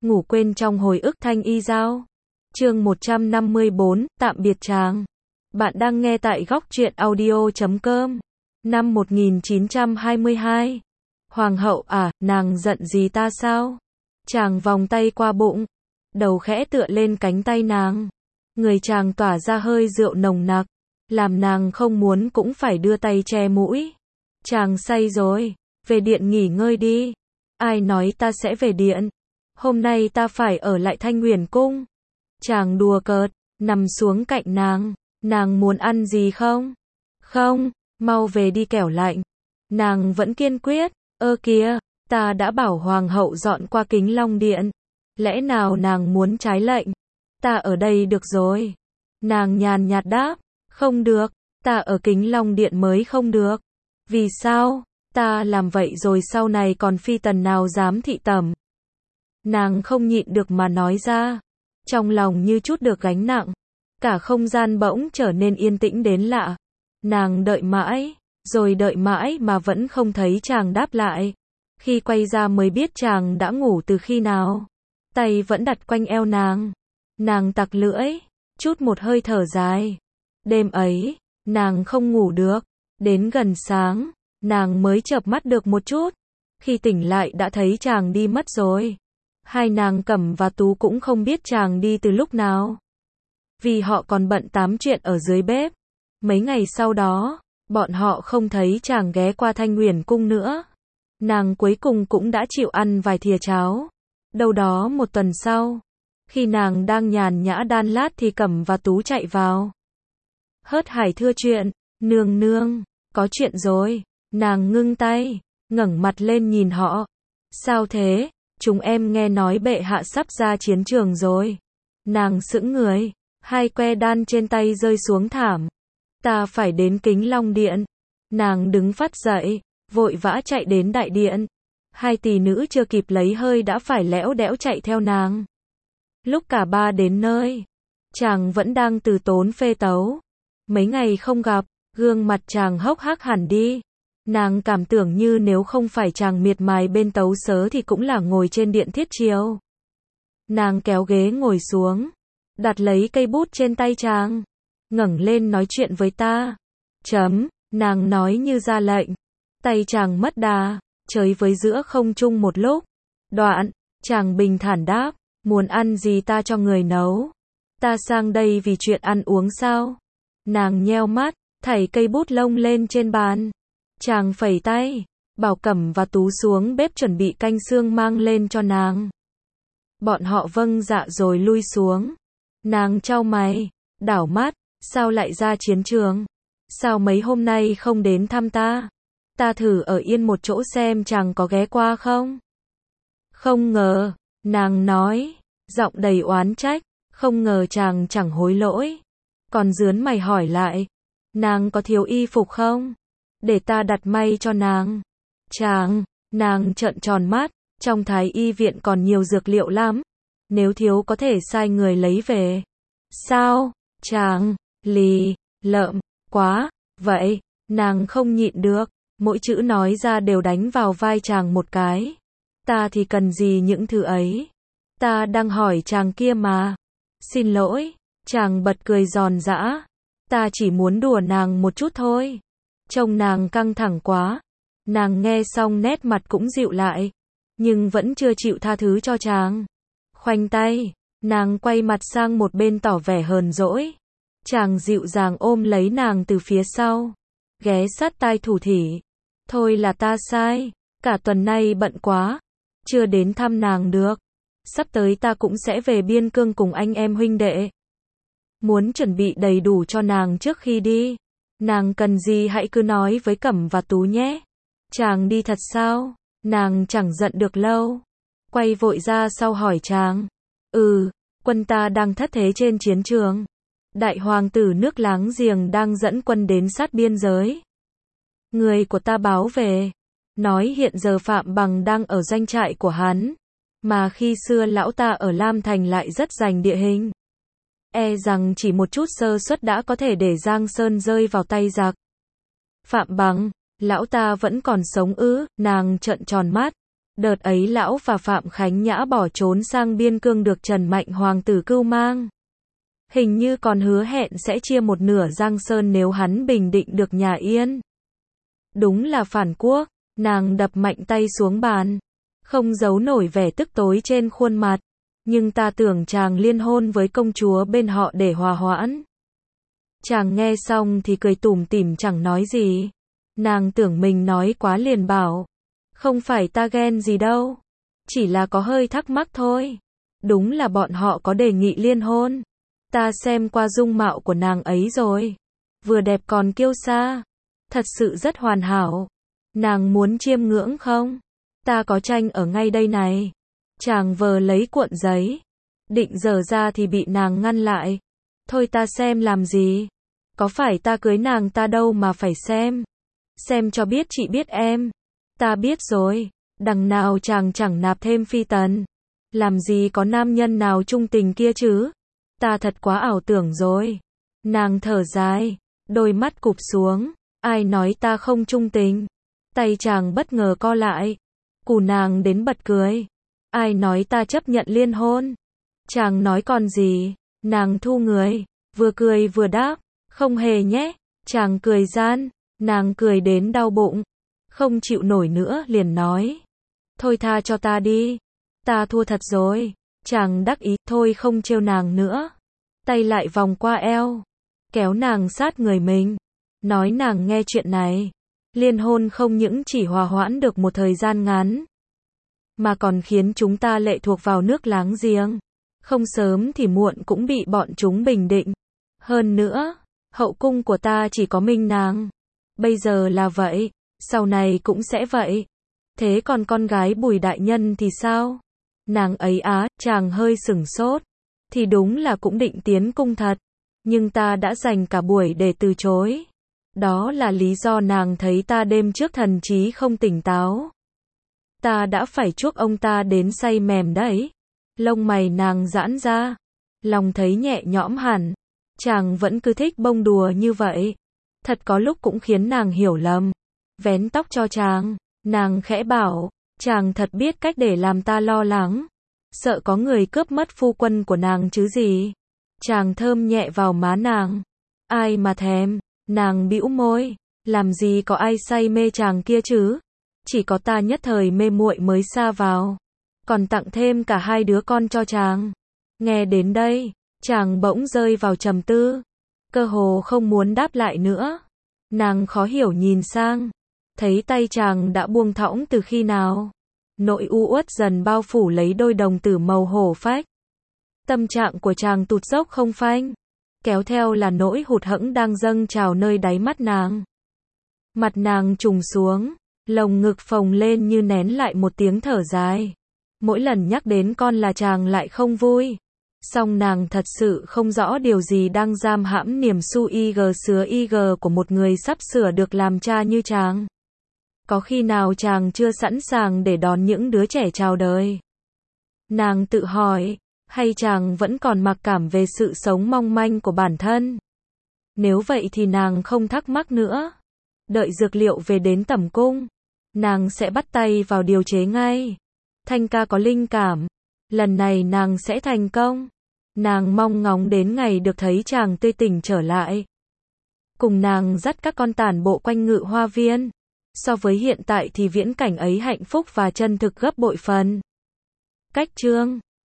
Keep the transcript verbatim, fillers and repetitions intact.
ngủ quên trong hồi ức thanh y giao. Chương một trăm năm mươi bốn, tạm biệt chàng. Bạn đang nghe tại góc truyện audio chấm com. Năm một nghìn chín trăm hai mươi hai. Hoàng hậu à, nàng giận gì ta sao? Chàng vòng tay qua bụng, đầu khẽ tựa lên cánh tay nàng. Người chàng tỏa ra hơi rượu nồng nặc, làm nàng không muốn cũng phải đưa tay che mũi. Chàng say rồi, về điện nghỉ ngơi đi. Ai nói ta sẽ về điện? Hôm nay ta phải ở lại Thanh Huyền cung. Chàng đùa cợt, nằm xuống cạnh nàng. Nàng muốn ăn gì không? Không, mau về đi kẻo lạnh. Nàng vẫn kiên quyết, ơ kìa, ta đã bảo hoàng hậu dọn qua Kính Long điện. Lẽ nào nàng muốn trái lệnh? Ta ở đây được rồi. Nàng nhàn nhạt đáp, không được, ta ở Kính Long điện mới không được. Vì sao? Ta làm vậy rồi sau này còn phi tần nào dám thị tẩm. Nàng không nhịn được mà nói ra, trong lòng như chút được gánh nặng. Cả không gian bỗng trở nên yên tĩnh đến lạ. Nàng đợi mãi, rồi đợi mãi mà vẫn không thấy chàng đáp lại. Khi quay ra mới biết chàng đã ngủ từ khi nào. Tay vẫn đặt quanh eo nàng. Nàng tặc lưỡi, chút một hơi thở dài. Đêm ấy, nàng không ngủ được. Đến gần sáng, nàng mới chợp mắt được một chút. Khi tỉnh lại đã thấy chàng đi mất rồi. Hai nàng Cẩm và Tú cũng không biết chàng đi từ lúc nào. Vì họ còn bận tám chuyện ở dưới bếp. Mấy ngày sau đó, bọn họ không thấy chàng ghé qua Thanh Huyền cung nữa. Nàng cuối cùng cũng đã chịu ăn vài thìa cháo. Đâu đó một tuần sau, khi nàng đang nhàn nhã đan lát thì Cẩm và Tú chạy vào. Hớt hải thưa chuyện, nương nương, có chuyện rồi. Nàng ngưng tay, ngẩng mặt lên nhìn họ. Sao thế? Chúng em nghe nói bệ hạ sắp ra chiến trường rồi. Nàng sững người, hai que đan trên tay rơi xuống thảm. Ta phải đến Kính Long điện. Nàng đứng phắt dậy, vội vã chạy đến đại điện. Hai tỷ nữ chưa kịp lấy hơi đã phải lẽo đẽo chạy theo nàng. Lúc cả ba đến nơi, chàng vẫn đang từ tốn phê tấu. Mấy ngày không gặp, gương mặt chàng hốc hác hẳn đi. Nàng cảm tưởng như nếu không phải chàng miệt mài bên tấu sớ thì cũng là ngồi trên điện thiết chiêu. Nàng kéo ghế ngồi xuống, đặt lấy cây bút trên tay chàng, ngẩng lên nói chuyện với ta. Chấm, nàng nói như ra lệnh. Tay chàng mất đà, chơi với giữa không trung một lúc. Đoạn, chàng bình thản đáp, muốn ăn gì ta cho người nấu. Ta sang đây vì chuyện ăn uống sao? Nàng nheo mắt, thảy cây bút lông lên trên bàn. Chàng phẩy tay, bảo Cẩm và Tú xuống bếp chuẩn bị canh xương mang lên cho nàng. Bọn họ vâng dạ rồi lui xuống. Nàng chau mày, đảo mắt, sao lại ra chiến trường? Sao mấy hôm nay không đến thăm ta? Ta thử ở yên một chỗ xem chàng có ghé qua không? Không ngờ, nàng nói, giọng đầy oán trách, không ngờ chàng chẳng hối lỗi. Còn rướn mày hỏi lại, nàng có thiếu y phục không? Để ta đặt may cho nàng. Chàng, nàng trợn tròn mắt, trong thái y viện còn nhiều dược liệu lắm. Nếu thiếu có thể sai người lấy về. Sao? Chàng, lì, lợm, quá, vậy, nàng không nhịn được, mỗi chữ nói ra đều đánh vào vai chàng một cái. Ta thì cần gì những thứ ấy? Ta đang hỏi chàng kia mà. Xin lỗi, chàng bật cười giòn giã. Ta chỉ muốn đùa nàng một chút thôi. Trông nàng căng thẳng quá. Nàng nghe xong nét mặt cũng dịu lại, nhưng vẫn chưa chịu tha thứ cho chàng. Khoanh tay, nàng quay mặt sang một bên tỏ vẻ hờn dỗi. Chàng dịu dàng ôm lấy nàng từ phía sau, ghé sát tai thủ thỉ. Thôi là ta sai, cả tuần nay bận quá, chưa đến thăm nàng được. Sắp tới ta cũng sẽ về biên cương cùng anh em huynh đệ. Muốn chuẩn bị đầy đủ cho nàng trước khi đi. Nàng cần gì hãy cứ nói với Cẩm và Tú nhé. Chàng đi thật sao? Nàng chẳng giận được lâu. Quay vội ra sau hỏi chàng. Ừ, quân ta đang thất thế trên chiến trường. Đại hoàng tử nước láng giềng đang dẫn quân đến sát biên giới. Người của ta báo về, nói hiện giờ Phạm Bằng đang ở doanh trại của hắn. Mà khi xưa lão ta ở Lam Thành lại rất giành địa hình. E rằng chỉ một chút sơ suất đã có thể để Giang Sơn rơi vào tay giặc. Phạm Bằng, lão ta vẫn còn sống ư? Nàng trợn tròn mắt. Đợt ấy lão và Phạm Khánh Nhã bỏ trốn sang biên cương được Trần Mạnh Hoàng tử cưu mang. Hình như còn hứa hẹn sẽ chia một nửa Giang Sơn nếu hắn bình định được nhà Yên. Đúng là phản quốc, nàng đập mạnh tay xuống bàn. Không giấu nổi vẻ tức tối trên khuôn mặt. Nhưng ta tưởng chàng liên hôn với công chúa bên họ để hòa hoãn. Chàng nghe xong thì cười tủm tỉm chẳng nói gì. Nàng tưởng mình nói quá liền bảo. Không phải ta ghen gì đâu. Chỉ là có hơi thắc mắc thôi. Đúng là bọn họ có đề nghị liên hôn. Ta xem qua dung mạo của nàng ấy rồi. Vừa đẹp còn kiêu sa. Thật sự rất hoàn hảo. Nàng muốn chiêm ngưỡng không? Ta có tranh ở ngay đây này. Chàng vờ lấy cuộn giấy. Định dở ra thì bị nàng ngăn lại. Thôi ta xem làm gì? Có phải ta cưới nàng ta đâu mà phải xem. Xem cho biết chị biết em. Ta biết rồi. Đằng nào chàng chẳng nạp thêm phi tần. Làm gì có nam nhân nào trung tình kia chứ? Ta thật quá ảo tưởng rồi. Nàng thở dài. Đôi mắt cụp xuống. Ai nói ta không trung tình? Tay chàng bất ngờ co lại. Cù nàng đến bật cười. Ai nói ta chấp nhận liên hôn? Chàng nói còn gì? Nàng thu người. Vừa cười vừa đáp. Không hề nhé. Chàng cười gian. Nàng cười đến đau bụng. Không chịu nổi nữa liền nói. Thôi tha cho ta đi. Ta thua thật rồi. Chàng đắc ý. Thôi không trêu nàng nữa. Tay lại vòng qua eo. Kéo nàng sát người mình. Nói nàng nghe chuyện này. Liên hôn không những chỉ hòa hoãn được một thời gian ngắn. Mà còn khiến chúng ta lệ thuộc vào nước láng giềng. Không sớm thì muộn cũng bị bọn chúng bình định. Hơn nữa, hậu cung của ta chỉ có mình nàng. Bây giờ là vậy. Sau này cũng sẽ vậy. Thế còn con gái Bùi đại nhân thì sao? Nàng ấy á, chàng hơi sửng sốt. Thì đúng là cũng định tiến cung thật. Nhưng ta đã dành cả buổi để từ chối. Đó là lý do nàng thấy ta đêm trước thần trí không tỉnh táo. Ta đã phải chuốc ông ta đến say mềm đấy. Lông mày nàng giãn ra. Lòng thấy nhẹ nhõm hẳn. Chàng vẫn cứ thích bông đùa như vậy. Thật có lúc cũng khiến nàng hiểu lầm. Vén tóc cho chàng. Nàng khẽ bảo. Chàng thật biết cách để làm ta lo lắng. Sợ có người cướp mất phu quân của nàng chứ gì. Chàng thơm nhẹ vào má nàng. Ai mà thèm. Nàng bĩu môi. Làm gì có ai say mê chàng kia chứ. Chỉ có ta nhất thời mê muội mới sa vào. Còn tặng thêm cả hai đứa con cho chàng. Nghe đến đây, chàng bỗng rơi vào trầm tư. Cơ hồ không muốn đáp lại nữa. Nàng khó hiểu nhìn sang. Thấy tay chàng đã buông thõng từ khi nào. Nỗi u uất dần bao phủ lấy đôi đồng tử màu hổ phách. Tâm trạng của chàng tụt dốc không phanh. Kéo theo là nỗi hụt hẫng đang dâng trào nơi đáy mắt nàng. Mặt nàng trùng xuống. Lồng ngực phồng lên như nén lại một tiếng thở dài. Mỗi lần nhắc đến con là chàng lại không vui. Song nàng thật sự không rõ điều gì đang giam hãm niềm su y g sứa y g của một người sắp sửa được làm cha như chàng. Có khi nào chàng chưa sẵn sàng để đón những đứa trẻ chào đời? Nàng tự hỏi, hay chàng vẫn còn mặc cảm về sự sống mong manh của bản thân? Nếu vậy thì nàng không thắc mắc nữa. Đợi dược liệu về đến tẩm cung, nàng sẽ bắt tay vào điều chế ngay. Thanh ca có linh cảm, lần này nàng sẽ thành công. Nàng mong ngóng đến ngày được thấy chàng tươi tỉnh trở lại. Cùng nàng dắt các con tản bộ quanh Ngự Hoa Viên. So với hiện tại thì viễn cảnh ấy hạnh phúc và chân thực gấp bội phần. Cách chương